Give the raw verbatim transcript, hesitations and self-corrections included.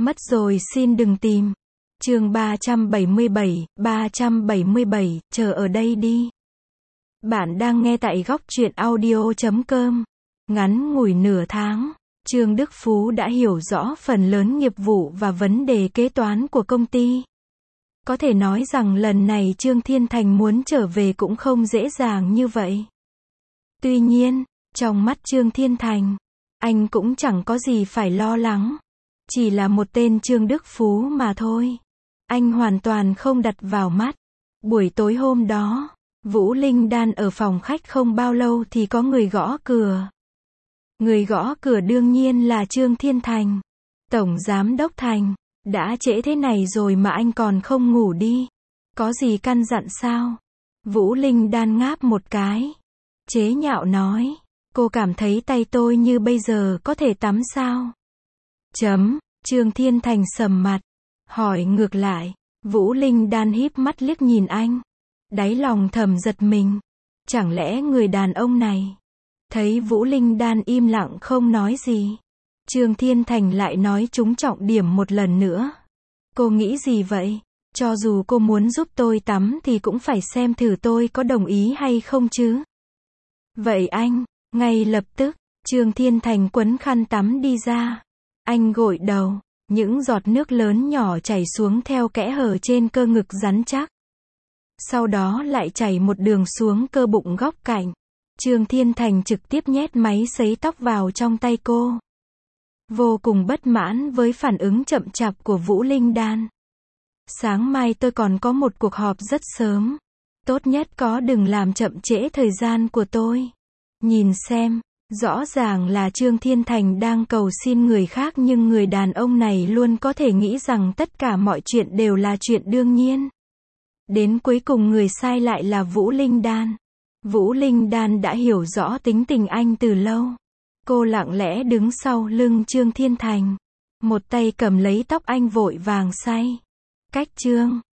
Mất rồi xin đừng tìm. Chương ba trăm bảy mươi bảy, ba trăm bảy mươi bảy, chờ ở đây đi. Bạn đang nghe tại góc truyện audio chấm com. Ngắn ngủi nửa tháng, Trương Đức Phú đã hiểu rõ phần lớn nghiệp vụ và vấn đề kế toán của công ty. Có thể nói rằng lần này Trương Thiên Thành muốn trở về cũng không dễ dàng như vậy. Tuy nhiên, trong mắt Trương Thiên Thành, anh cũng chẳng có gì phải lo lắng. Chỉ là một tên Trương Đức Phú mà thôi. Anh hoàn toàn không đặt vào mắt. Buổi tối hôm đó, Vũ Linh Đan ở phòng khách không bao lâu thì có người gõ cửa. Người gõ cửa đương nhiên là Trương Thiên Thành. Tổng Giám đốc Thành, đã trễ thế này rồi mà anh còn không ngủ đi. Có gì căn dặn sao? Vũ Linh Đan ngáp một cái. Chế nhạo nói, cô cảm thấy tay tôi như bây giờ có thể tắm sao? Chấm, Trương Thiên Thành sầm mặt. Hỏi ngược lại, Vũ Linh Đan híp mắt liếc nhìn anh. Đáy lòng thầm giật mình. Chẳng lẽ người đàn ông này? Thấy Vũ Linh Đan im lặng không nói gì, Trương Thiên Thành lại nói trúng trọng điểm một lần nữa. Cô nghĩ gì vậy? Cho dù cô muốn giúp tôi tắm thì cũng phải xem thử tôi có đồng ý hay không chứ. Vậy anh, ngay lập tức, Trương Thiên Thành quấn khăn tắm đi ra. Anh gội đầu, những giọt nước lớn nhỏ chảy xuống theo kẽ hở trên cơ ngực rắn chắc. Sau đó lại chảy một đường xuống cơ bụng góc cạnh. Trương Thiên Thành trực tiếp nhét máy sấy tóc vào trong tay cô. Vô cùng bất mãn với phản ứng chậm chạp của Vũ Linh Đan. Sáng mai tôi còn có một cuộc họp rất sớm. Tốt nhất có đừng làm chậm trễ thời gian của tôi. Nhìn xem, rõ ràng là Trương Thiên Thành đang cầu xin người khác nhưng người đàn ông này luôn có thể nghĩ rằng tất cả mọi chuyện đều là chuyện đương nhiên. Đến cuối cùng người sai lại là Vũ Linh Đan. Vũ Linh Đan đã hiểu rõ tính tình anh từ lâu. Cô lặng lẽ đứng sau lưng Trương Thiên Thành. Một tay cầm lấy tóc anh vội vàng say. Cách Trương